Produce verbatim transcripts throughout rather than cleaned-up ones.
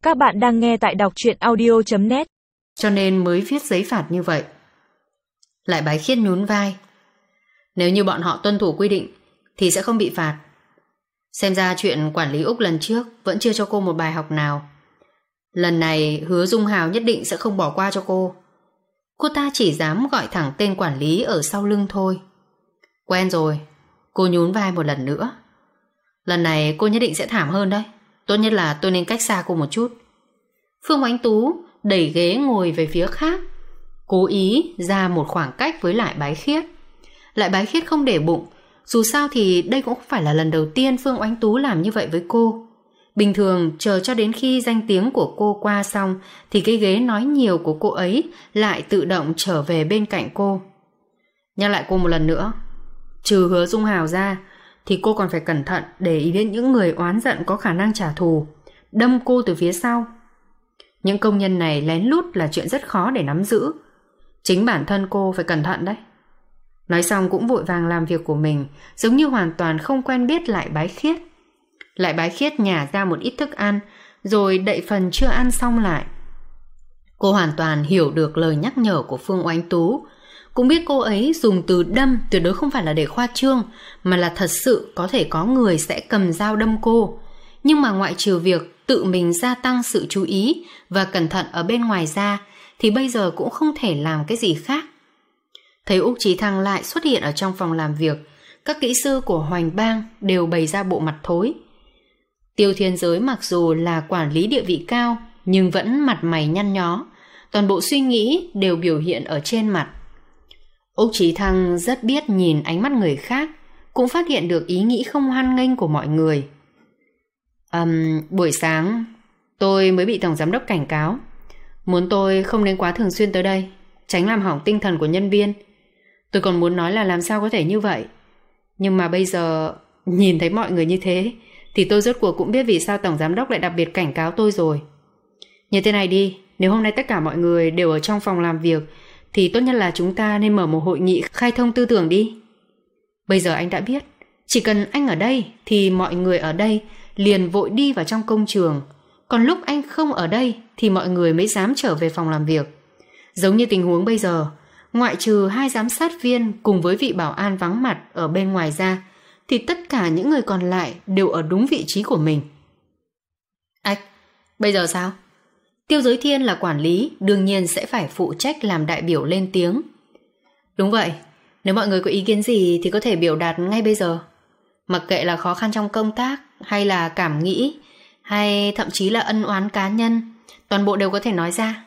Các bạn đang nghe tại đọc truyện audio chấm net. Cho nên mới viết giấy phạt như vậy. Lại Bái Khiết nhún vai. Nếu như bọn họ tuân thủ quy định thì sẽ không bị phạt. Xem ra chuyện quản lý Úc lần trước vẫn chưa cho cô một bài học nào. Lần này hứa Dung Hào nhất định sẽ không bỏ qua cho cô. Cô ta chỉ dám gọi thẳng tên quản lý ở sau lưng thôi. Quen rồi. Cô nhún vai một lần nữa. Lần này cô nhất định sẽ thảm hơn đấy. Tốt nhất là tôi nên cách xa cô một chút. Phương Oánh Tú đẩy ghế ngồi về phía khác, cố ý ra một khoảng cách với Lại Bái Khiết. Lại Bái Khiết không để bụng. Dù sao thì đây cũng không phải là lần đầu tiên Phương Oánh Tú làm như vậy với cô. Bình thường chờ cho đến khi danh tiếng của cô qua xong thì cái ghế nói nhiều của cô ấy lại tự động trở về bên cạnh cô. Nhắc lại cô một lần nữa, trừ Hứa Dung Hào ra thì cô còn phải cẩn thận để ý đến những người oán giận có khả năng trả thù, đâm cô từ phía sau. Những công nhân này lén lút là chuyện rất khó để nắm giữ. Chính bản thân cô phải cẩn thận đấy. Nói xong cũng vội vàng làm việc của mình, giống như hoàn toàn không quen biết Lại Bái Khiết. Lại Bái Khiết nhả ra một ít thức ăn, rồi đậy phần chưa ăn xong lại. Cô hoàn toàn hiểu được lời nhắc nhở của Phương Oánh Tú, cũng biết cô ấy dùng từ đâm tuyệt đối không phải là để khoa trương, mà là thật sự có thể có người sẽ cầm dao đâm cô. Nhưng mà ngoại trừ việc tự mình gia tăng sự chú ý và cẩn thận ở bên ngoài ra, thì bây giờ cũng không thể làm cái gì khác. Thấy Úc Chí Thăng lại xuất hiện ở trong phòng làm việc, các kỹ sư của Hoành Bang đều bày ra bộ mặt thối. Tiêu Thiên Giới mặc dù là quản lý địa vị cao, nhưng vẫn mặt mày nhăn nhó, toàn bộ suy nghĩ đều biểu hiện ở trên mặt. Úc Chí Thăng rất biết nhìn ánh mắt người khác, cũng phát hiện được ý nghĩ không hoan nghênh của mọi người. Um, buổi sáng tôi mới bị tổng giám đốc cảnh cáo, muốn tôi không nên quá thường xuyên tới đây, tránh làm hỏng tinh thần của nhân viên. Tôi còn muốn nói là làm sao có thể như vậy, nhưng mà bây giờ nhìn thấy mọi người như thế thì tôi rốt cuộc cũng biết vì sao tổng giám đốc lại đặc biệt cảnh cáo tôi rồi. Như thế này đi, nếu hôm nay tất cả mọi người đều ở trong phòng làm việc thì tốt nhất là chúng ta nên mở một hội nghị khai thông tư tưởng đi. Bây giờ anh đã biết, chỉ cần anh ở đây thì mọi người ở đây liền vội đi vào trong công trường, còn lúc anh không ở đây thì mọi người mới dám trở về phòng làm việc. Giống như tình huống bây giờ, ngoại trừ hai giám sát viên cùng với vị bảo an vắng mặt ở bên ngoài ra, thì tất cả những người còn lại đều ở đúng vị trí của mình. Ách, bây giờ sao? Tiêu Giới Thiên là quản lý, đương nhiên sẽ phải phụ trách làm đại biểu lên tiếng. Đúng vậy, nếu mọi người có ý kiến gì thì có thể biểu đạt ngay bây giờ. Mặc kệ là khó khăn trong công tác, hay là cảm nghĩ, hay thậm chí là ân oán cá nhân, toàn bộ đều có thể nói ra.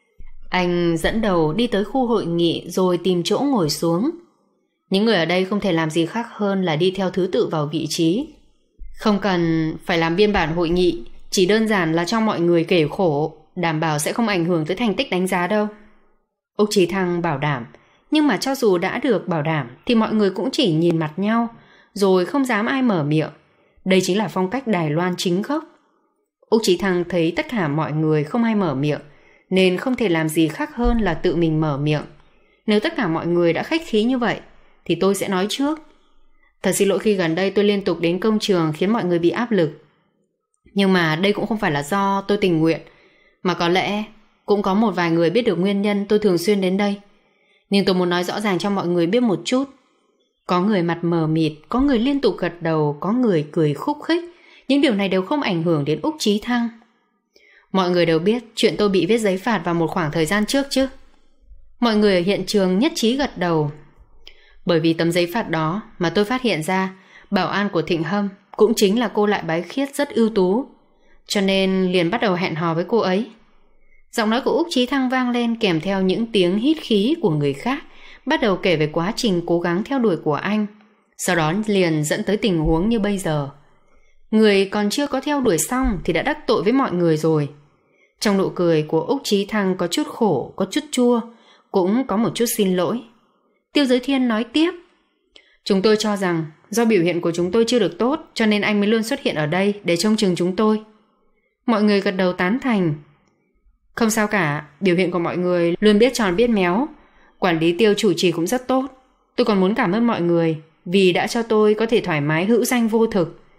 Anh dẫn đầu đi tới khu hội nghị rồi tìm chỗ ngồi xuống. Những người ở đây không thể làm gì khác hơn là đi theo thứ tự vào vị trí. Không cần phải làm biên bản hội nghị, chỉ đơn giản là cho mọi người kể khổ, đảm bảo sẽ không ảnh hưởng tới thành tích đánh giá đâu. Úc Chí Thăng bảo đảm, nhưng mà cho dù đã được bảo đảm thì mọi người cũng chỉ nhìn mặt nhau, rồi không dám ai mở miệng. Đây chính là phong cách Đài Loan chính gốc. Úc Chí Thăng thấy tất cả mọi người không ai mở miệng, nên không thể làm gì khác hơn là tự mình mở miệng. Nếu tất cả mọi người đã khách khí như vậy thì tôi sẽ nói trước. Thật xin lỗi khi gần đây tôi liên tục đến công trường khiến mọi người bị áp lực. Nhưng mà đây cũng không phải là do tôi tình nguyện, mà có lẽ cũng có một vài người biết được nguyên nhân tôi thường xuyên đến đây. Nhưng tôi muốn nói rõ ràng cho mọi người biết một chút. Có người mặt mờ mịt, có người liên tục gật đầu, có người cười khúc khích. Những điều này đều không ảnh hưởng đến Úc Chí Thăng. Mọi người đều biết chuyện tôi bị viết giấy phạt vào một khoảng thời gian trước chứ. Mọi người ở hiện trường nhất trí gật đầu. Bởi vì tấm giấy phạt đó mà tôi phát hiện ra bảo an của Thịnh Hâm cũng chính là cô Lại Bái Khiết rất ưu tú, cho nên liền bắt đầu hẹn hò với cô ấy. Giọng nói của Úc Chí Thăng vang lên kèm theo những tiếng hít khí của người khác, bắt đầu kể về quá trình cố gắng theo đuổi của anh. Sau đó liền dẫn tới tình huống như bây giờ. Người còn chưa có theo đuổi xong thì đã đắc tội với mọi người rồi. Trong nụ cười của Úc Chí Thăng có chút khổ, có chút chua, cũng có một chút xin lỗi. Tiêu Giới Thiên nói tiếp. Chúng tôi cho rằng do biểu hiện của chúng tôi chưa được tốt, cho nên anh mới luôn xuất hiện ở đây để trông chừng chúng tôi. Mọi người gật đầu tán thành. Không sao cả, biểu hiện của mọi người luôn biết tròn biết méo. Quản lý Tiêu chủ trì cũng rất tốt. Tôi còn muốn cảm ơn mọi người vì đã cho tôi có thể thoải mái hữu danh vô thực.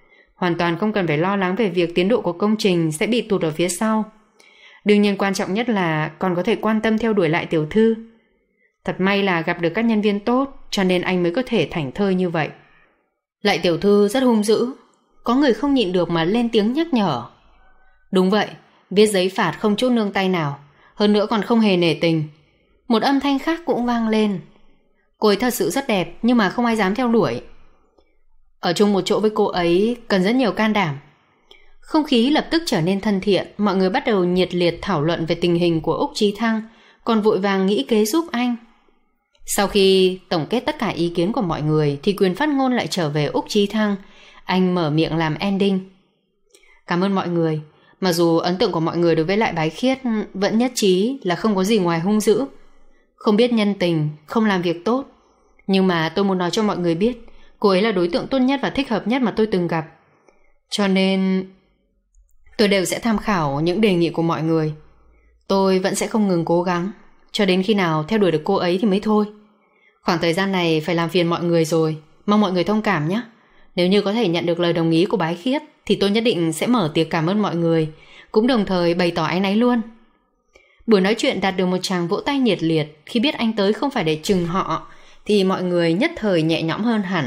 hoàn toàn không cần phải lo lắng về việc tiến độ của công trình sẽ bị tụt ở phía sau. Đương nhiên quan trọng nhất là còn có thể quan tâm theo đuổi lại tiểu thư. Thật may là gặp được các nhân viên tốt, cho nên anh mới có thể thảnh thơi như vậy. Lại tiểu thư rất hung dữ, có người không nhịn được mà lên tiếng nhắc nhở. Đúng vậy, viết giấy phạt không chút nương tay nào, hơn nữa còn không hề nể tình. Một âm thanh khác cũng vang lên. Cô ấy thật sự rất đẹp, nhưng mà không ai dám theo đuổi. Ở chung một chỗ với cô ấy cần rất nhiều can đảm. Không khí lập tức trở nên thân thiện, mọi người bắt đầu nhiệt liệt thảo luận về tình hình của Úc Chí Thăng, còn vội vàng nghĩ kế giúp anh. Sau khi tổng kết tất cả ý kiến của mọi người thì quyền phát ngôn lại trở về Úc Chí Thăng. Anh mở miệng làm ending. Cảm ơn mọi người. Mặc dù ấn tượng của mọi người đối với Lại Bái Khiết vẫn nhất trí là không có gì ngoài hung dữ, không biết nhân tình, không làm việc tốt. Nhưng mà tôi muốn nói cho mọi người biết, cô ấy là đối tượng tốt nhất và thích hợp nhất mà tôi từng gặp. Cho nên tôi đều sẽ tham khảo những đề nghị của mọi người. Tôi vẫn sẽ không ngừng cố gắng cho đến khi nào theo đuổi được cô ấy thì mới thôi. Khoảng thời gian này phải làm phiền mọi người rồi, mong mọi người thông cảm nhé. Nếu như có thể nhận được lời đồng ý của Bái Khiết thì tôi nhất định sẽ mở tiệc cảm ơn mọi người, cũng đồng thời bày tỏ áy náy luôn. Buổi nói chuyện đạt được một tràng vỗ tay nhiệt liệt. Khi biết anh tới không phải để chừng họ thì mọi người nhất thời nhẹ nhõm hơn hẳn.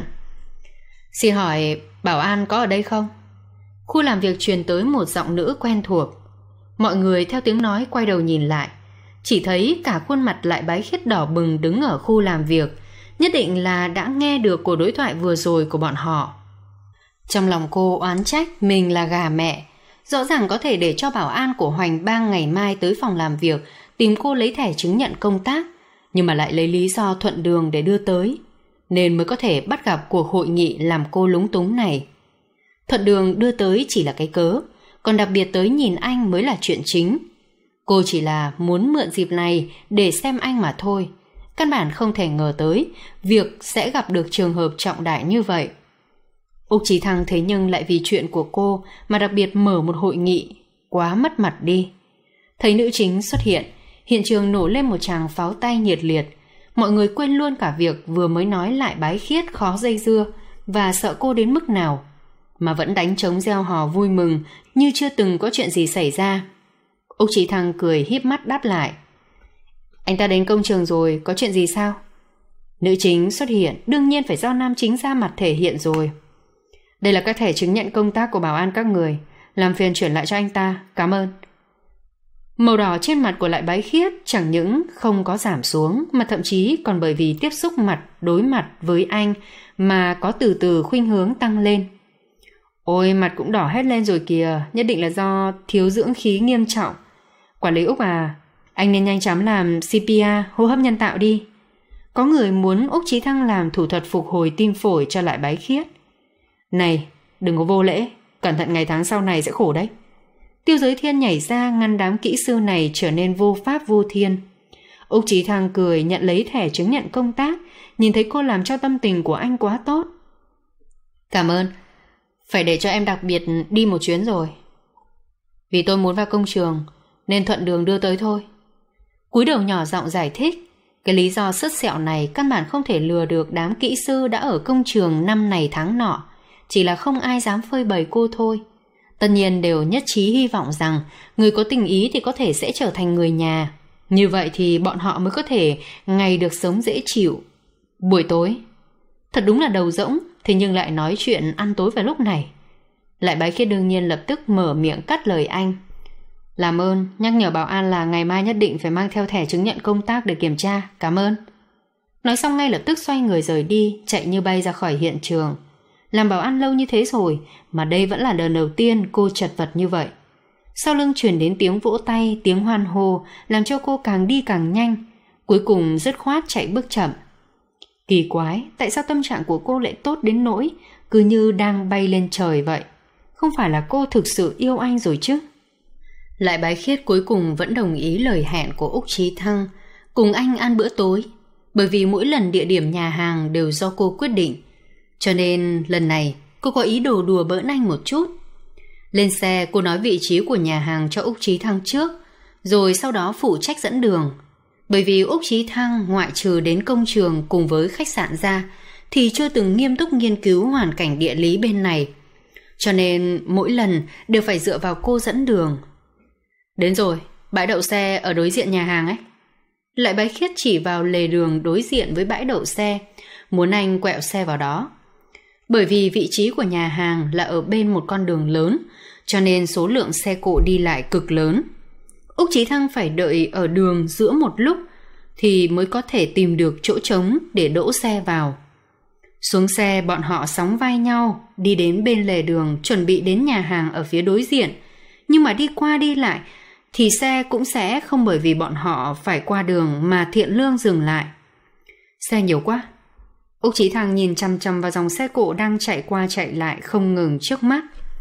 Xin hỏi bảo an có ở đây không? Khu làm việc truyền tới một giọng nữ quen thuộc. Mọi người theo tiếng nói quay đầu nhìn lại, chỉ thấy cả khuôn mặt Lại Bái Khiết đỏ bừng đứng ở khu làm việc, nhất định là đã nghe được cuộc đối thoại vừa rồi của bọn họ. Trong lòng cô oán trách mình là gà mẹ, rõ ràng có thể để cho bảo an của Hoành Bang ngày mai tới phòng làm việc tìm cô lấy thẻ chứng nhận công tác, nhưng mà lại lấy lý do thuận đường để đưa tới, nên mới có thể bắt gặp cuộc hội nghị làm cô lúng túng này. Thuận đường đưa tới chỉ là cái cớ, còn đặc biệt tới nhìn anh mới là chuyện chính. Cô chỉ là muốn mượn dịp này để xem anh mà thôi, căn bản không thể ngờ tới việc sẽ gặp được trường hợp trọng đại như vậy. Úc Chí Thăng thế nhưng lại vì chuyện của cô mà đặc biệt mở một hội nghị, quá mất mặt đi. Thấy nữ chính xuất hiện, hiện trường nổ lên một tràng pháo tay nhiệt liệt. Mọi người quên luôn cả việc vừa mới nói Lại Bái Khiết khó dây dưa và sợ cô đến mức nào, mà vẫn đánh trống reo hò vui mừng như chưa từng có chuyện gì xảy ra. Úc Chí Thăng cười híp mắt đáp lại. Anh ta đến công trường rồi, có chuyện gì sao? Nữ chính xuất hiện, đương nhiên phải do nam chính ra mặt thể hiện rồi. Đây là các thẻ chứng nhận công tác của bảo an các người, làm phiền chuyển lại cho anh ta, cảm ơn. Màu đỏ trên mặt của Lại Bái Khiết chẳng những không có giảm xuống, mà thậm chí còn bởi vì tiếp xúc mặt đối mặt với anh mà có từ từ khuynh hướng tăng lên. Ôi, mặt cũng đỏ hết lên rồi kìa, nhất định là do thiếu dưỡng khí nghiêm trọng. Quản lý Úc à, anh nên nhanh chóng làm xê pê rờ, hô hấp nhân tạo đi. Có người muốn Úc Chí Thăng làm thủ thuật phục hồi tim phổi cho Lại Bái Khiết. Này, đừng có vô lễ, cẩn thận ngày tháng sau này sẽ khổ đấy. Tiêu Giới Thiên nhảy ra ngăn đám kỹ sư này trở nên vô pháp vô thiên. Úc Chí Thăng cười nhận lấy thẻ chứng nhận công tác, nhìn thấy cô làm cho tâm tình của anh quá tốt. Cảm ơn, phải để cho em đặc biệt đi một chuyến rồi. Vì tôi muốn vào công trường nên thuận đường đưa tới thôi. Cúi đầu nhỏ giọng giải thích. Cái lý do sứt sẹo này căn bản không thể lừa được đám kỹ sư đã ở công trường năm này tháng nọ, chỉ là không ai dám phơi bày cô thôi. Tất nhiên đều nhất trí hy vọng rằng người có tình ý thì có thể sẽ trở thành người nhà. Như vậy thì bọn họ mới có thể ngày được sống dễ chịu. Buổi tối, thật đúng là đầu rỗng, thế nhưng lại nói chuyện ăn tối vào lúc này. Lại Bái Khiết đương nhiên lập tức mở miệng cắt lời anh. Làm ơn, nhắc nhở bảo an là ngày mai nhất định phải mang theo thẻ chứng nhận công tác để kiểm tra, cảm ơn. Nói xong ngay lập tức xoay người rời đi, chạy như bay ra khỏi hiện trường. Làm bảo an lâu như thế rồi, mà đây vẫn là lần đầu tiên cô chật vật như vậy. Sau lưng truyền đến tiếng vỗ tay, tiếng hoan hô, làm cho cô càng đi càng nhanh, cuối cùng dứt khoát chạy bước chậm. Kỳ quái, tại sao tâm trạng của cô lại tốt đến nỗi cứ như đang bay lên trời vậy? Không phải là cô thực sự yêu anh rồi chứ? Lại Bái Khiết cuối cùng vẫn đồng ý lời hẹn của Úc Chí Thăng, cùng anh ăn bữa tối, bởi vì mỗi lần địa điểm nhà hàng đều do cô quyết định. Cho nên lần này cô có ý đồ đùa bỡn anh một chút. Lên xe cô nói vị trí của nhà hàng cho Úc Chí Thăng trước, rồi sau đó phụ trách dẫn đường. Bởi vì Úc Chí Thăng ngoại trừ đến công trường cùng với khách sạn ra thì chưa từng nghiêm túc nghiên cứu hoàn cảnh địa lý bên này. cho nên mỗi lần đều phải dựa vào cô dẫn đường. Đến rồi, bãi đậu xe ở đối diện nhà hàng ấy. Lại Bái Khiết chỉ vào lề đường đối diện với bãi đậu xe, muốn anh quẹo xe vào đó. Bởi vì vị trí của nhà hàng là ở bên một con đường lớn, cho nên số lượng xe cộ đi lại cực lớn. Úc Chí Thăng phải đợi ở đường giữa một lúc thì mới có thể tìm được chỗ trống để đỗ xe vào. Xuống xe, bọn họ sóng vai nhau đi đến bên lề đường chuẩn bị đến nhà hàng ở phía đối diện. Nhưng mà đi qua đi lại thì xe cũng sẽ không bởi vì bọn họ phải qua đường mà thiện lương dừng lại. Xe nhiều quá. Úc Chí Thăng nhìn chăm chăm vào dòng xe cộ đang chạy qua chạy lại không ngừng trước mắt.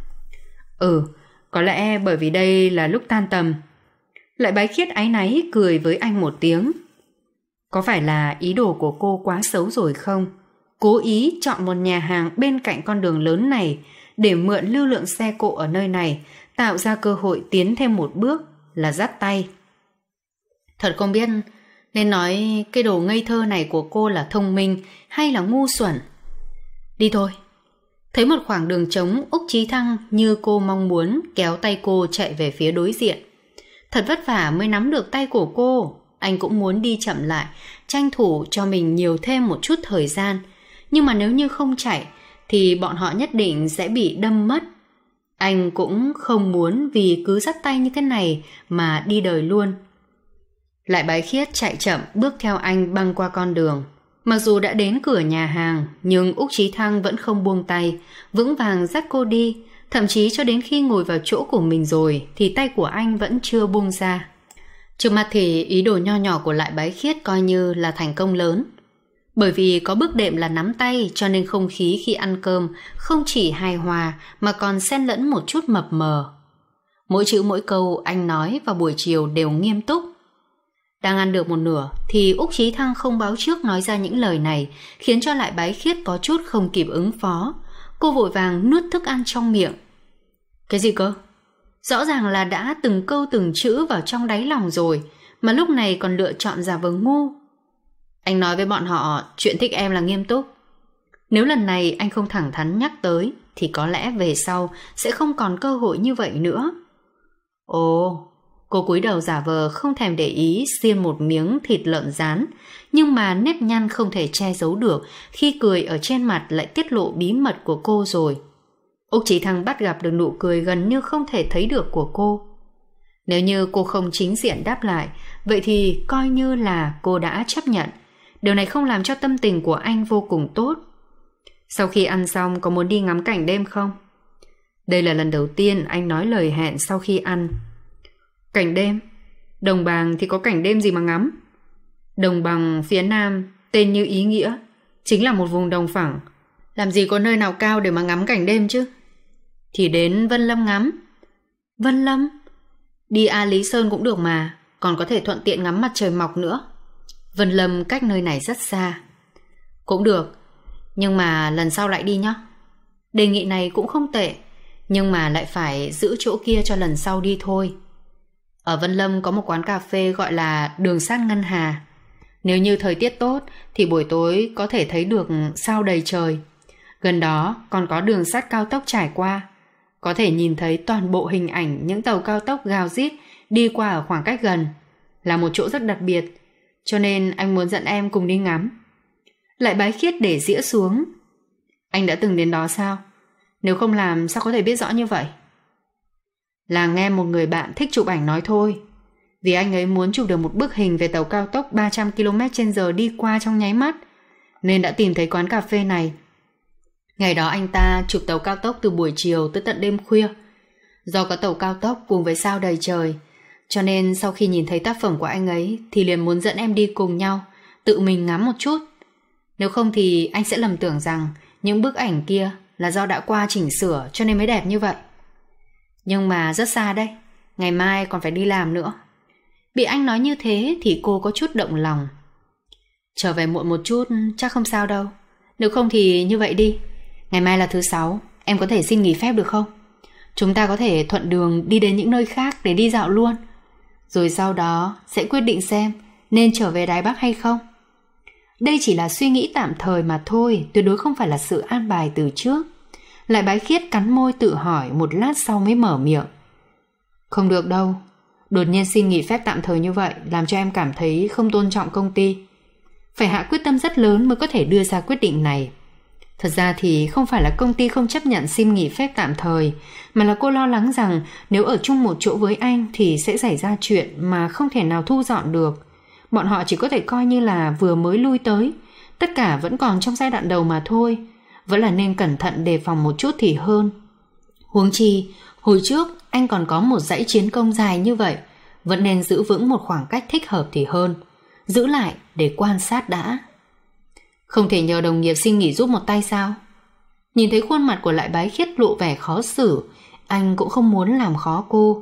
Ừ, có lẽ bởi vì đây là lúc tan tầm. Lại Bái Khiết áy náy cười với anh một tiếng. Có phải là ý đồ của cô quá xấu rồi không? Cố ý chọn một nhà hàng bên cạnh con đường lớn này để mượn lưu lượng xe cộ ở nơi này, tạo ra cơ hội tiến thêm một bước là dắt tay. Thật không biết nên nói cái đồ ngây thơ này của cô là thông minh hay là ngu xuẩn. Đi thôi. Thấy một khoảng đường trống, Úc Chí Thăng như cô mong muốn kéo tay cô chạy về phía đối diện. Thật vất vả mới nắm được tay của cô. Anh cũng muốn đi chậm lại, tranh thủ cho mình nhiều thêm một chút thời gian. Nhưng mà nếu như không chạy thì bọn họ nhất định sẽ bị đâm mất. Anh cũng không muốn vì cứ dắt tay như thế này mà đi đời luôn. Lại Bái Khiết chạy chậm bước theo anh băng qua con đường. Mặc dù đã đến cửa nhà hàng, nhưng Úc Chí Thăng vẫn không buông tay, vững vàng dắt cô đi. Thậm chí cho đến khi ngồi vào chỗ của mình rồi thì tay của anh vẫn chưa buông ra. Trước mặt thì ý đồ nho nhỏ của Lại Bái Khiết coi như là thành công lớn. Bởi vì có bước đệm là nắm tay cho nên không khí khi ăn cơm không chỉ hài hòa mà còn xen lẫn một chút mập mờ. Mỗi chữ mỗi câu anh nói vào buổi chiều đều nghiêm túc. Đang ăn được một nửa thì Úc Chí Thăng không báo trước nói ra những lời này, khiến cho Lại Bái Khiết có chút không kịp ứng phó. Cô vội vàng nuốt thức ăn trong miệng. Cái gì cơ? Rõ ràng là đã từng câu từng chữ vào trong đáy lòng rồi, mà lúc này còn lựa chọn giả vờ ngu. Anh nói với bọn họ chuyện thích em là nghiêm túc. Nếu lần này anh không thẳng thắn nhắc tới thì có lẽ về sau sẽ không còn cơ hội như vậy nữa. Ồ, cô cúi đầu giả vờ không thèm để ý xiên một miếng thịt lợn rán, nhưng mà nếp nhăn không thể che giấu được khi cười ở trên mặt lại tiết lộ bí mật của cô rồi. Úc Chí Thăng bắt gặp được nụ cười gần như không thể thấy được của cô. Nếu như cô không chính diện đáp lại, vậy thì coi như là cô đã chấp nhận. Điều này không làm cho tâm tình của anh vô cùng tốt. Sau khi ăn xong có muốn đi ngắm cảnh đêm không? Đây là lần đầu tiên anh nói lời hẹn sau khi ăn. Cảnh đêm? Đồng Bằng thì có cảnh đêm gì mà ngắm? Đồng Bằng phía nam, tên như ý nghĩa, chính là một vùng đồng phẳng. Làm gì có nơi nào cao để mà ngắm cảnh đêm chứ? Thì đến Vân Lâm ngắm. Vân Lâm? Đi A Lý Sơn cũng được mà, còn có thể thuận tiện ngắm mặt trời mọc nữa. Vân Lâm cách nơi này rất xa. Cũng được, nhưng mà lần sau lại đi nhé. Đề nghị này cũng không tệ, nhưng mà lại phải giữ chỗ kia cho lần sau đi thôi. Ở Vân Lâm có một quán cà phê gọi là Đường Sát Ngân Hà. Nếu như thời tiết tốt thì buổi tối có thể thấy được sao đầy trời. Gần đó còn có đường sắt cao tốc trải qua. Có thể nhìn thấy toàn bộ hình ảnh những tàu cao tốc gào rít đi qua ở khoảng cách gần. Là một chỗ rất đặc biệt, cho nên anh muốn dẫn em cùng đi ngắm. Lại Bái Khiết để dĩa xuống. Anh đã từng đến đó sao? Nếu không làm sao có thể biết rõ như vậy? Là nghe một người bạn thích chụp ảnh nói thôi. Vì anh ấy muốn chụp được một bức hình về tàu cao tốc ba trăm ki lô mét trên giờ đi qua trong nháy mắt, nên đã tìm thấy quán cà phê này. Ngày đó anh ta chụp tàu cao tốc từ buổi chiều tới tận đêm khuya. Do có tàu cao tốc cùng với sao đầy trời, cho nên sau khi nhìn thấy tác phẩm của anh ấy thì liền muốn dẫn em đi cùng nhau, tự mình ngắm một chút. Nếu không thì anh sẽ lầm tưởng rằng những bức ảnh kia là do đã qua chỉnh sửa cho nên mới đẹp như vậy. Nhưng mà rất xa đây, ngày mai còn phải đi làm nữa. Bị anh nói như thế thì cô có chút động lòng. Trở về muộn một chút chắc không sao đâu. Nếu không thì như vậy đi, ngày mai là thứ sáu, em có thể xin nghỉ phép được không? Chúng ta có thể thuận đường đi đến những nơi khác để đi dạo luôn. Rồi sau đó sẽ quyết định xem nên trở về Đài Bắc hay không. Đây chỉ là suy nghĩ tạm thời mà thôi, tuyệt đối không phải là sự an bài từ trước. Lại Bái Khiết cắn môi tự hỏi một lát sau mới mở miệng. Không được đâu, đột nhiên xin nghỉ phép tạm thời như vậy làm cho em cảm thấy không tôn trọng công ty. Phải hạ quyết tâm rất lớn mới có thể đưa ra quyết định này. Thật ra thì không phải là công ty không chấp nhận xin nghỉ phép tạm thời, mà là cô lo lắng rằng nếu ở chung một chỗ với anh thì sẽ xảy ra chuyện mà không thể nào thu dọn được. Bọn họ chỉ có thể coi như là vừa mới lui tới, tất cả vẫn còn trong giai đoạn đầu mà thôi. Vẫn là nên cẩn thận đề phòng một chút thì hơn. Huống chi, hồi trước anh còn có một dãy chiến công dài như vậy, vẫn nên giữ vững một khoảng cách thích hợp thì hơn. Giữ lại để quan sát đã. Không thể nhờ đồng nghiệp xin nghỉ giúp một tay sao? Nhìn thấy khuôn mặt của Lại Bái Khiết lộ vẻ khó xử, anh cũng không muốn làm khó cô.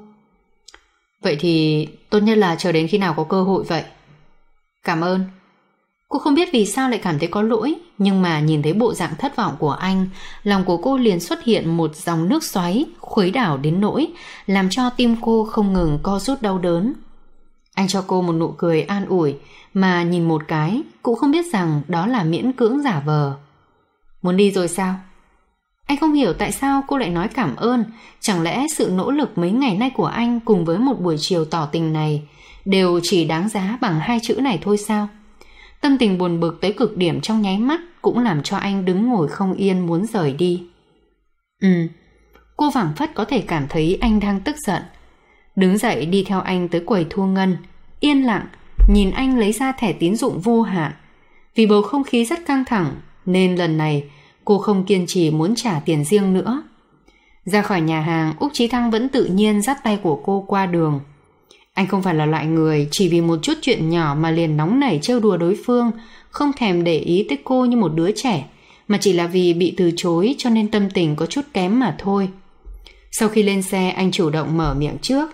Vậy thì tốt nhất là chờ đến khi nào có cơ hội vậy. Cảm ơn. Cô không biết vì sao lại cảm thấy có lỗi, nhưng mà nhìn thấy bộ dạng thất vọng của anh, lòng của cô liền xuất hiện một dòng nước xoáy khuấy đảo đến nỗi làm cho tim cô không ngừng co rút đau đớn. Anh cho cô một nụ cười an ủi, mà nhìn một cái cũng không biết rằng đó là miễn cưỡng giả vờ. Muốn đi rồi sao? Anh không hiểu tại sao cô lại nói cảm ơn. Chẳng lẽ sự nỗ lực mấy ngày nay của anh cùng với một buổi chiều tỏ tình này đều chỉ đáng giá bằng hai chữ này thôi sao? Tâm tình buồn bực tới cực điểm trong nháy mắt cũng làm cho anh đứng ngồi không yên muốn rời đi. Ừ, cô phảng phất có thể cảm thấy anh đang tức giận. Đứng dậy đi theo anh tới quầy thu ngân, yên lặng nhìn anh lấy ra thẻ tín dụng vô hạn. Vì bầu không khí rất căng thẳng nên lần này cô không kiên trì muốn trả tiền riêng nữa. Ra khỏi nhà hàng, Úc Chí Thăng vẫn tự nhiên dắt tay của cô qua đường. Anh không phải là loại người chỉ vì một chút chuyện nhỏ mà liền nóng nảy trêu đùa đối phương, không thèm để ý tới cô như một đứa trẻ, mà chỉ là vì bị từ chối cho nên tâm tình có chút kém mà thôi. Sau khi lên xe, anh chủ động mở miệng trước.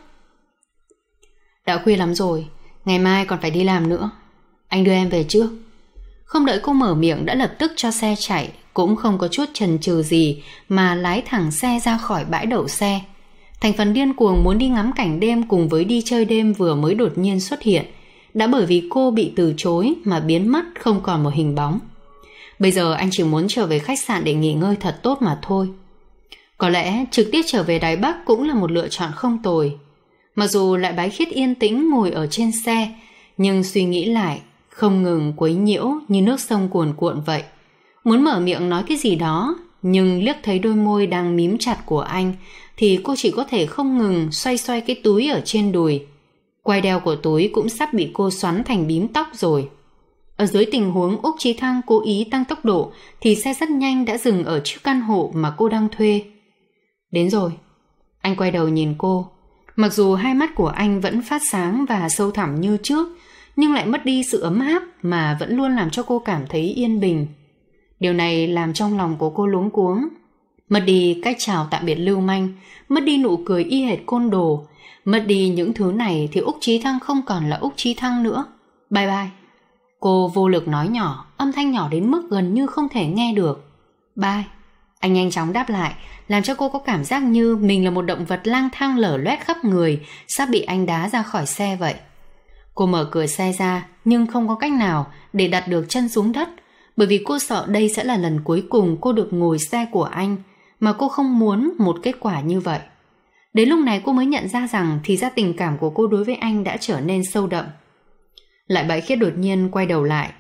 Đã khuya lắm rồi, ngày mai còn phải đi làm nữa. Anh đưa em về trước. Không đợi cô mở miệng đã lập tức cho xe chạy, cũng không có chút chần chừ gì mà lái thẳng xe ra khỏi bãi đậu xe. Thành phần điên cuồng muốn đi ngắm cảnh đêm cùng với đi chơi đêm vừa mới đột nhiên xuất hiện, đã bởi vì cô bị từ chối mà biến mất không còn một hình bóng. Bây giờ anh chỉ muốn trở về khách sạn để nghỉ ngơi thật tốt mà thôi. Có lẽ trực tiếp trở về Đài Bắc cũng là một lựa chọn không tồi. Mặc dù Lại Bái Khiết yên tĩnh ngồi ở trên xe, nhưng suy nghĩ lại không ngừng quấy nhiễu như nước sông cuồn cuộn vậy. Muốn mở miệng nói cái gì đó, nhưng liếc thấy đôi môi đang mím chặt của anh thì cô chỉ có thể không ngừng xoay xoay cái túi ở trên đùi. Quai đeo của túi cũng sắp bị cô xoắn thành bím tóc rồi. Ở dưới tình huống Úc Chí Thăng cố ý tăng tốc độ thì xe rất nhanh đã dừng ở trước căn hộ mà cô đang thuê. Đến rồi. Anh quay đầu nhìn cô. Mặc dù hai mắt của anh vẫn phát sáng và sâu thẳm như trước, nhưng lại mất đi sự ấm áp mà vẫn luôn làm cho cô cảm thấy yên bình. Điều này làm trong lòng của cô luống cuống. Mất đi cách chào tạm biệt lưu manh, mất đi nụ cười y hệt côn đồ, mất đi những thứ này thì Úc Chí Thăng không còn là Úc Chí Thăng nữa. Bye bye. Cô vô lực nói nhỏ, âm thanh nhỏ đến mức gần như không thể nghe được. Bye. Anh nhanh chóng đáp lại, làm cho cô có cảm giác như mình là một động vật lang thang lở loét khắp người, sắp bị anh đá ra khỏi xe vậy. Cô mở cửa xe ra, nhưng không có cách nào để đặt được chân xuống đất, bởi vì cô sợ đây sẽ là lần cuối cùng cô được ngồi xe của anh, mà cô không muốn một kết quả như vậy. Đến lúc này cô mới nhận ra rằng thì ra tình cảm của cô đối với anh đã trở nên sâu đậm. Lại Bái Khiết đột nhiên quay đầu lại.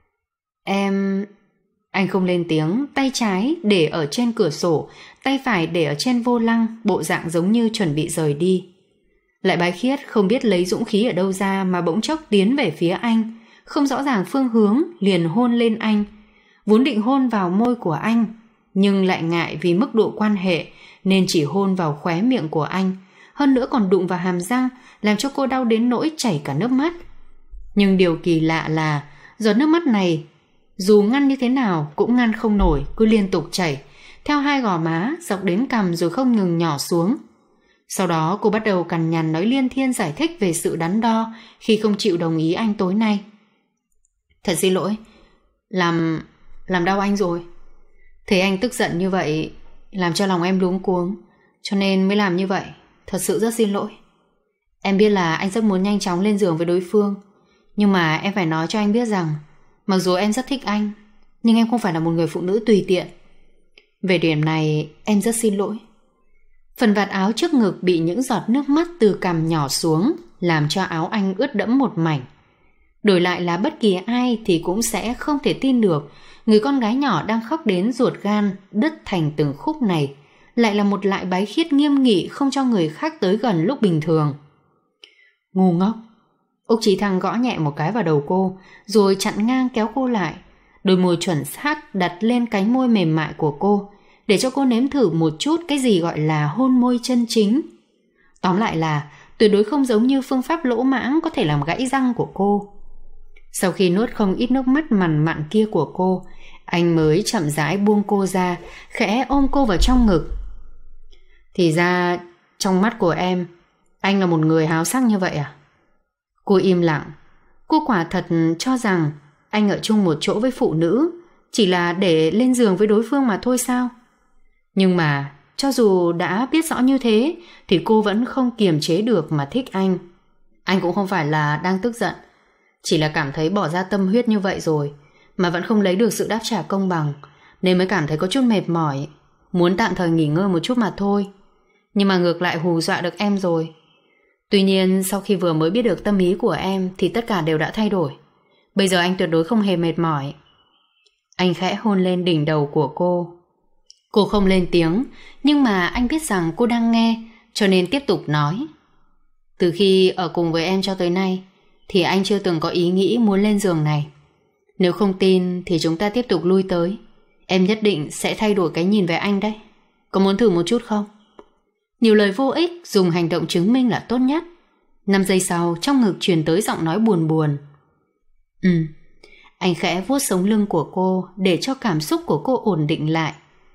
Em... Anh không lên tiếng, tay trái để ở trên cửa sổ, tay phải để ở trên vô lăng, bộ dạng giống như chuẩn bị rời đi. Lại Bái Khiết không biết lấy dũng khí ở đâu ra mà bỗng chốc tiến về phía anh, không rõ ràng phương hướng liền hôn lên anh. Vốn định hôn vào môi của anh, nhưng lại ngại vì mức độ quan hệ nên chỉ hôn vào khóe miệng của anh, hơn nữa còn đụng vào hàm răng, làm cho cô đau đến nỗi chảy cả nước mắt. Nhưng điều kỳ lạ là giọt nước mắt này dù ngăn như thế nào cũng ngăn không nổi, cứ liên tục chảy theo hai gò má dọc đến cằm rồi không ngừng nhỏ xuống. Sau đó cô bắt đầu cằn nhằn nói liên thiên giải thích về sự đắn đo khi không chịu đồng ý anh tối nay. Thật xin lỗi, làm làm đau anh rồi. Thấy anh tức giận như vậy làm cho lòng em luống cuống, cho nên mới làm như vậy. Thật sự rất xin lỗi. Em biết là anh rất muốn nhanh chóng lên giường với đối phương, nhưng mà em phải nói cho anh biết rằng mặc dù em rất thích anh, nhưng em không phải là một người phụ nữ tùy tiện. Về điểm này em rất xin lỗi. Phần vạt áo trước ngực bị những giọt nước mắt từ cằm nhỏ xuống, làm cho áo anh ướt đẫm một mảnh. Đổi lại là bất kỳ ai thì cũng sẽ không thể tin được người con gái nhỏ đang khóc đến ruột gan đứt thành từng khúc này lại là một Lại Bái Khiết nghiêm nghị không cho người khác tới gần lúc bình thường. Ngu ngốc. Úc Chí Thăng gõ nhẹ một cái vào đầu cô, rồi chặn ngang kéo cô lại. Đôi môi chuẩn xác đặt lên cánh môi mềm mại của cô, để cho cô nếm thử một chút cái gì gọi là hôn môi chân chính. Tóm lại là tuyệt đối không giống như phương pháp lỗ mãng có thể làm gãy răng của cô. Sau khi nuốt không ít nước mắt mằn mặn kia của cô, anh mới chậm rãi buông cô ra, khẽ ôm cô vào trong ngực. Thì ra trong mắt của em, anh là một người háo sắc như vậy à? Cô im lặng. Cô quả thật cho rằng anh ở chung một chỗ với phụ nữ chỉ là để lên giường với đối phương mà thôi sao? Nhưng mà cho dù đã biết rõ như thế thì cô vẫn không kiềm chế được mà thích anh. Anh cũng không phải là đang tức giận, chỉ là cảm thấy bỏ ra tâm huyết như vậy rồi mà vẫn không lấy được sự đáp trả công bằng, nên mới cảm thấy có chút mệt mỏi, muốn tạm thời nghỉ ngơi một chút mà thôi. Nhưng mà ngược lại hù dọa được em rồi. Tuy nhiên sau khi vừa mới biết được tâm ý của em thì tất cả đều đã thay đổi. Bây giờ anh tuyệt đối không hề mệt mỏi. Anh khẽ hôn lên đỉnh đầu của cô. Cô không lên tiếng, nhưng mà anh biết rằng cô đang nghe, cho nên tiếp tục nói. Từ khi ở cùng với em cho tới nay thì anh chưa từng có ý nghĩ muốn lên giường này. Nếu không tin thì chúng ta tiếp tục lui tới. Em nhất định sẽ thay đổi cái nhìn về anh đấy. Có muốn thử một chút không? Nhiều lời vô ích, dùng hành động chứng minh là tốt nhất. Năm giây sau, trong ngực truyền tới giọng nói buồn buồn. Ừ. Anh khẽ vuốt sống lưng của cô để cho cảm xúc của cô ổn định lại.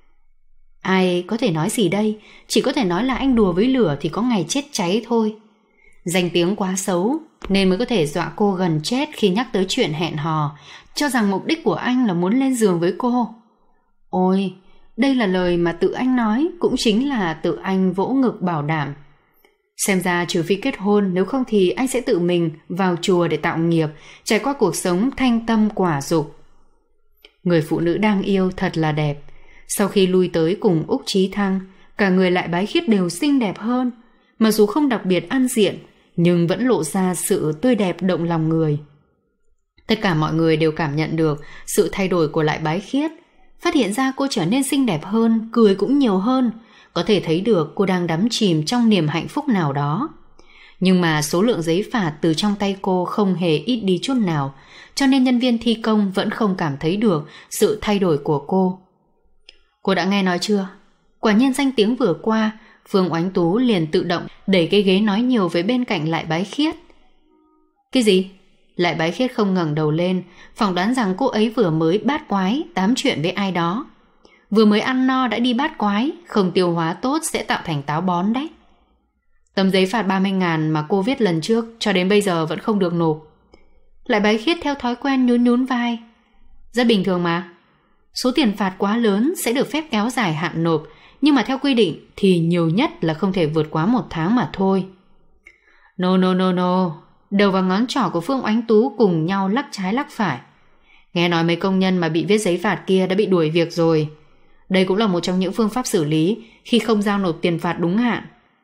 Ai có thể nói gì đây? Chỉ có thể nói là anh đùa với lửa thì có ngày chết cháy thôi. Danh tiếng quá xấu nên mới có thể dọa cô gần chết khi nhắc tới chuyện hẹn hò, cho rằng mục đích của anh là muốn lên giường với cô. Ôi, đây là lời mà tự anh nói, cũng chính là tự anh vỗ ngực bảo đảm. Xem ra trừ phi kết hôn, nếu không thì anh sẽ tự mình vào chùa để tạo nghiệp, trải qua cuộc sống thanh tâm quả dục. Người phụ nữ đang yêu thật là đẹp. Sau khi lui tới cùng Úc Chí Thăng, cả người Lại Bái Khiết đều xinh đẹp hơn. Mặc dù không đặc biệt ăn diện, nhưng vẫn lộ ra sự tươi đẹp động lòng người. Tất cả mọi người đều cảm nhận được sự thay đổi của Lại Bái Khiết, phát hiện ra cô trở nên xinh đẹp hơn, cười cũng nhiều hơn, có thể thấy được cô đang đắm chìm trong niềm hạnh phúc nào đó. Nhưng mà số lượng giấy phạt từ trong tay cô không hề ít đi chút nào, cho nên nhân viên thi công vẫn không cảm thấy được sự thay đổi của cô. Cô đã nghe nói chưa? Quả nhiên danh tiếng vừa qua, Phương Oánh Tú liền tự động đẩy cái ghế nói nhiều với bên cạnh Lại Bái Khiết. Cái gì? Lại Bái Khiết không ngẩng đầu lên, phỏng đoán rằng cô ấy vừa mới bát quái tám chuyện với ai đó. Vừa mới ăn no đã đi bát quái, không tiêu hóa tốt sẽ tạo thành táo bón đấy. Tấm giấy phạt ba mươi ngàn mà cô viết lần trước cho đến bây giờ vẫn không được nộp. Lại Bái Khiết theo thói quen nhún nhún vai. Rất bình thường mà. Số tiền phạt quá lớn sẽ được phép kéo dài hạn nộp, nhưng mà theo quy định thì nhiều nhất là không thể vượt quá một tháng mà thôi. No no no no. Đầu và ngón trỏ của Phương Oánh Tú cùng nhau lắc trái lắc phải. Nghe nói mấy công nhân mà bị viết giấy phạt kia đã bị đuổi việc rồi. Đây cũng là một trong những phương pháp xử lý khi không giao nộp tiền phạt đúng hạn.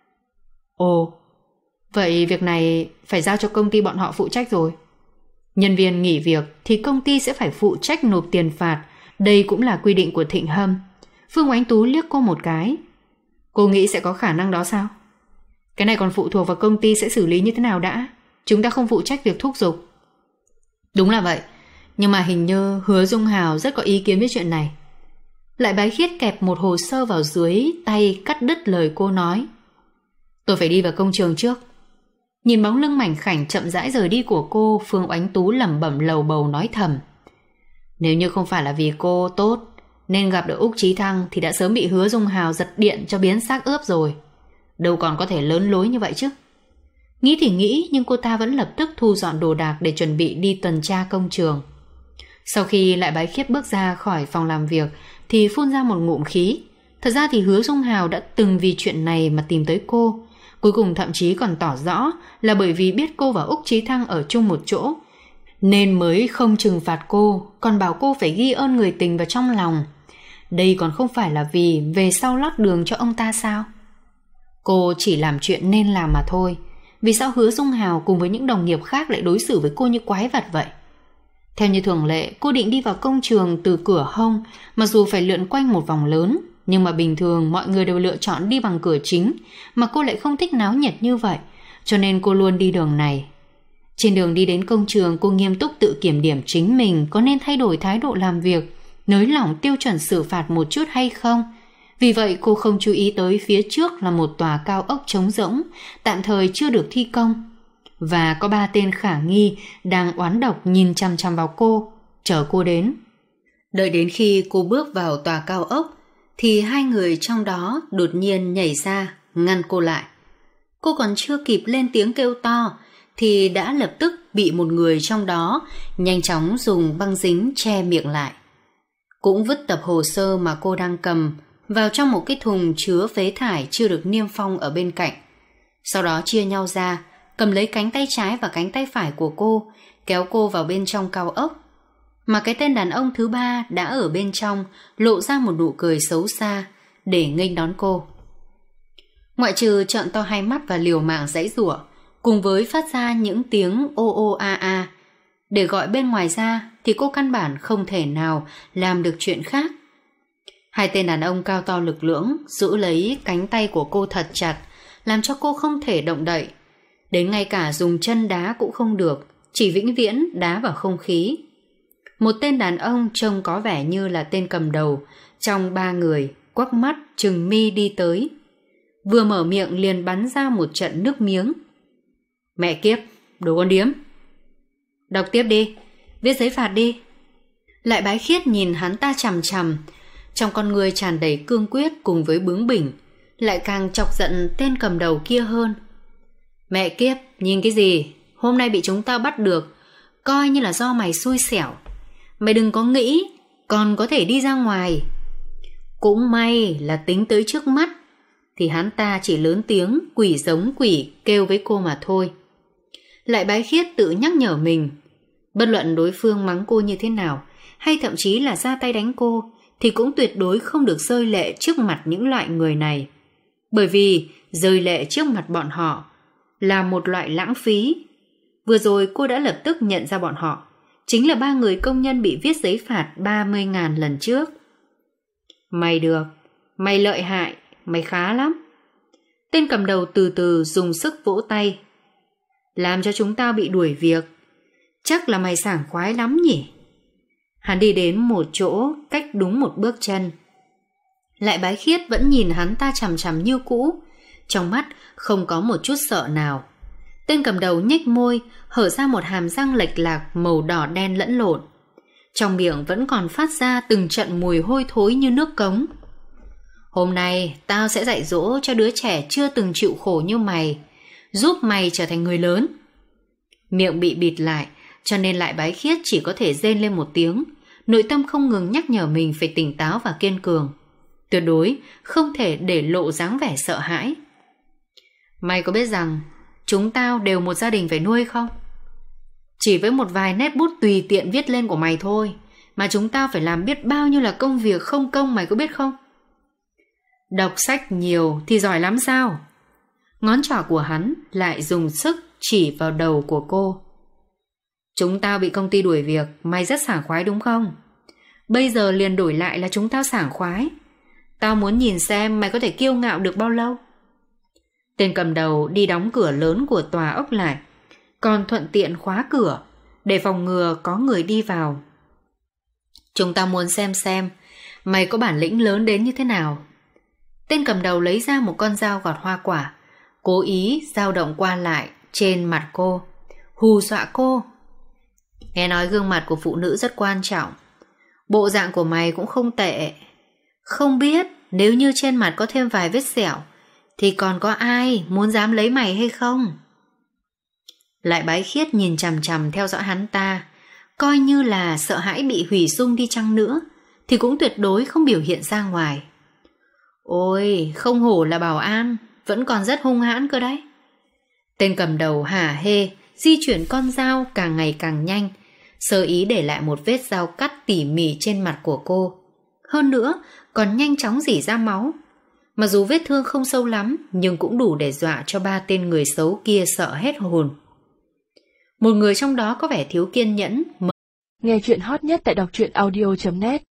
Ồ, vậy việc này phải giao cho công ty bọn họ phụ trách rồi. Nhân viên nghỉ việc thì công ty sẽ phải phụ trách nộp tiền phạt. Đây cũng là quy định của Thịnh Hâm. Phương Oánh Tú liếc cô một cái. Cô nghĩ sẽ có khả năng đó sao? Cái này còn phụ thuộc vào công ty sẽ xử lý như thế nào đã. Chúng ta không phụ trách việc thúc giục. Đúng là vậy. Nhưng mà hình như Hứa Dung Hào rất có ý kiến với chuyện này. Lại Bái Khiết kẹp một hồ sơ vào dưới tay, cắt đứt lời cô nói. Tôi phải đi vào công trường trước. Nhìn bóng lưng mảnh khảnh chậm rãi rời đi của cô, Phương Oánh Tú lẩm bẩm lầu bầu nói thầm. Nếu như không phải là vì cô tốt nên gặp được Úc Chí Thăng thì đã sớm bị Hứa Dung Hào giật điện cho biến xác ướp rồi. Đâu còn có thể lớn lối như vậy chứ. Nghĩ thì nghĩ, nhưng cô ta vẫn lập tức thu dọn đồ đạc để chuẩn bị đi tuần tra công trường. Sau khi Lại Bái Khiết bước ra khỏi phòng làm việc thì phun ra một ngụm khí. Thật ra thì Hứa Dung Hào đã từng vì chuyện này mà tìm tới cô. Cuối cùng thậm chí còn tỏ rõ là bởi vì biết cô và Úc Chí Thăng ở chung một chỗ nên mới không trừng phạt cô, còn bảo cô phải ghi ơn người tình vào trong lòng. Đây còn không phải là vì về sau lót đường cho ông ta sao? Cô chỉ làm chuyện nên làm mà thôi. Vì sao Hứa Dung Hào cùng với những đồng nghiệp khác lại đối xử với cô như quái vật vậy? Theo như thường lệ, cô định đi vào công trường từ cửa hông, mặc dù phải lượn quanh một vòng lớn, nhưng mà bình thường mọi người đều lựa chọn đi bằng cửa chính, mà cô lại không thích náo nhiệt như vậy, cho nên cô luôn đi đường này. Trên đường đi đến công trường, cô nghiêm túc tự kiểm điểm chính mình có nên thay đổi thái độ làm việc, nới lỏng tiêu chuẩn xử phạt một chút hay không. Vì vậy cô không chú ý tới phía trước là một tòa cao ốc trống rỗng, tạm thời chưa được thi công. Và có ba tên khả nghi đang oán độc nhìn chằm chằm vào cô, chờ cô đến. Đợi đến khi cô bước vào tòa cao ốc, thì hai người trong đó đột nhiên nhảy ra, ngăn cô lại. Cô còn chưa kịp lên tiếng kêu to, thì đã lập tức bị một người trong đó nhanh chóng dùng băng dính che miệng lại. Cũng vứt tập hồ sơ mà cô đang cầm vào trong một cái thùng chứa phế thải chưa được niêm phong ở bên cạnh. Sau đó chia nhau ra, cầm lấy cánh tay trái và cánh tay phải của cô, kéo cô vào bên trong cao ốc. Mà cái tên đàn ông thứ ba đã ở bên trong lộ ra một nụ cười xấu xa để nghênh đón cô. Ngoại trừ trợn to hai mắt và liều mạng giãy giụa, cùng với phát ra những tiếng ô ô a a để gọi bên ngoài ra, thì cô căn bản không thể nào làm được chuyện khác. Hai tên đàn ông cao to lực lưỡng giữ lấy cánh tay của cô thật chặt, làm cho cô không thể động đậy. Đến ngay cả dùng chân đá cũng không được, chỉ vĩnh viễn đá vào không khí. Một tên đàn ông trông có vẻ như là tên cầm đầu trong ba người, quắc mắt trừng mi đi tới. Vừa mở miệng liền bắn ra một trận nước miếng. Mẹ kiếp, đồ con điếm. Đọc tiếp đi, viết giấy phạt đi. Lại Bái Khiết nhìn hắn ta chằm chằm, trong con người tràn đầy cương quyết cùng với bướng bỉnh, lại càng chọc giận tên cầm đầu kia hơn. Mẹ kiếp, nhìn cái gì? Hôm nay bị chúng ta bắt được, coi như là do mày xui xẻo. Mày đừng có nghĩ còn có thể đi ra ngoài. Cũng may là tính tới trước mắt, thì hắn ta chỉ lớn tiếng quỷ giống quỷ kêu với cô mà thôi. Lại Bái Khiết tự nhắc nhở mình, bất luận đối phương mắng cô như thế nào, hay thậm chí là ra tay đánh cô, thì cũng tuyệt đối không được rơi lệ trước mặt những loại người này. Bởi vì rơi lệ trước mặt bọn họ là một loại lãng phí. Vừa rồi cô đã lập tức nhận ra bọn họ chính là ba người công nhân bị viết giấy phạt ba mươi ngàn lần trước. Mày được, mày lợi hại, mày khá lắm. Tên cầm đầu từ từ dùng sức vỗ tay. Làm cho chúng ta bị đuổi việc, chắc là mày sảng khoái lắm nhỉ. Hắn đi đến một chỗ cách đúng một bước chân. Lại Bái Khiết vẫn nhìn hắn ta chằm chằm như cũ, trong mắt không có một chút sợ nào. Tên cầm đầu nhếch môi, hở ra một hàm răng lệch lạc màu đỏ đen lẫn lộn. Trong miệng vẫn còn phát ra từng trận mùi hôi thối như nước cống. Hôm nay tao sẽ dạy dỗ cho đứa trẻ chưa từng chịu khổ như mày, giúp mày trở thành người lớn. Miệng bị bịt lại, cho nên Lại Bái Khiết chỉ có thể rên lên một tiếng, nội tâm không ngừng nhắc nhở mình phải tỉnh táo và kiên cường. Tuyệt đối không thể để lộ dáng vẻ sợ hãi. Mày có biết rằng chúng tao đều một gia đình phải nuôi không? Chỉ với một vài nét bút tùy tiện viết lên của mày thôi mà chúng tao phải làm biết bao nhiêu là công việc không công, mày có biết không? Đọc sách nhiều thì giỏi lắm sao? Ngón trỏ của hắn lại dùng sức chỉ vào đầu của cô. Chúng tao bị công ty đuổi việc, mày rất sảng khoái đúng không? Bây giờ liền đổi lại là chúng tao sảng khoái. Tao muốn nhìn xem mày có thể kiêu ngạo được bao lâu. Tên cầm đầu đi đóng cửa lớn của tòa ốc lại, còn thuận tiện khóa cửa để phòng ngừa có người đi vào. Chúng tao muốn xem xem mày có bản lĩnh lớn đến như thế nào. Tên cầm đầu lấy ra một con dao gọt hoa quả, cố ý dao động qua lại trên mặt cô, hù dọa cô. Nghe nói gương mặt của phụ nữ rất quan trọng, bộ dạng của mày cũng không tệ. Không biết nếu như trên mặt có thêm vài vết sẹo thì còn có ai muốn dám lấy mày hay không? Lại Bái Khiết nhìn chằm chằm theo dõi hắn ta, coi như là sợ hãi bị hủy dung đi chăng nữa thì cũng tuyệt đối không biểu hiện ra ngoài. Ôi, không hổ là bảo an, vẫn còn rất hung hãn cơ đấy. Tên cầm đầu hả hê di chuyển con dao càng ngày càng nhanh, sơ ý để lại một vết dao cắt tỉ mỉ trên mặt của cô. Hơn nữa, còn nhanh chóng rỉ ra máu. Mặc dù vết thương không sâu lắm, nhưng cũng đủ để dọa cho ba tên người xấu kia sợ hết hồn. Một người trong đó có vẻ thiếu kiên nhẫn. Nghe chuyện hot nhất tại đọc truyện audio chấm net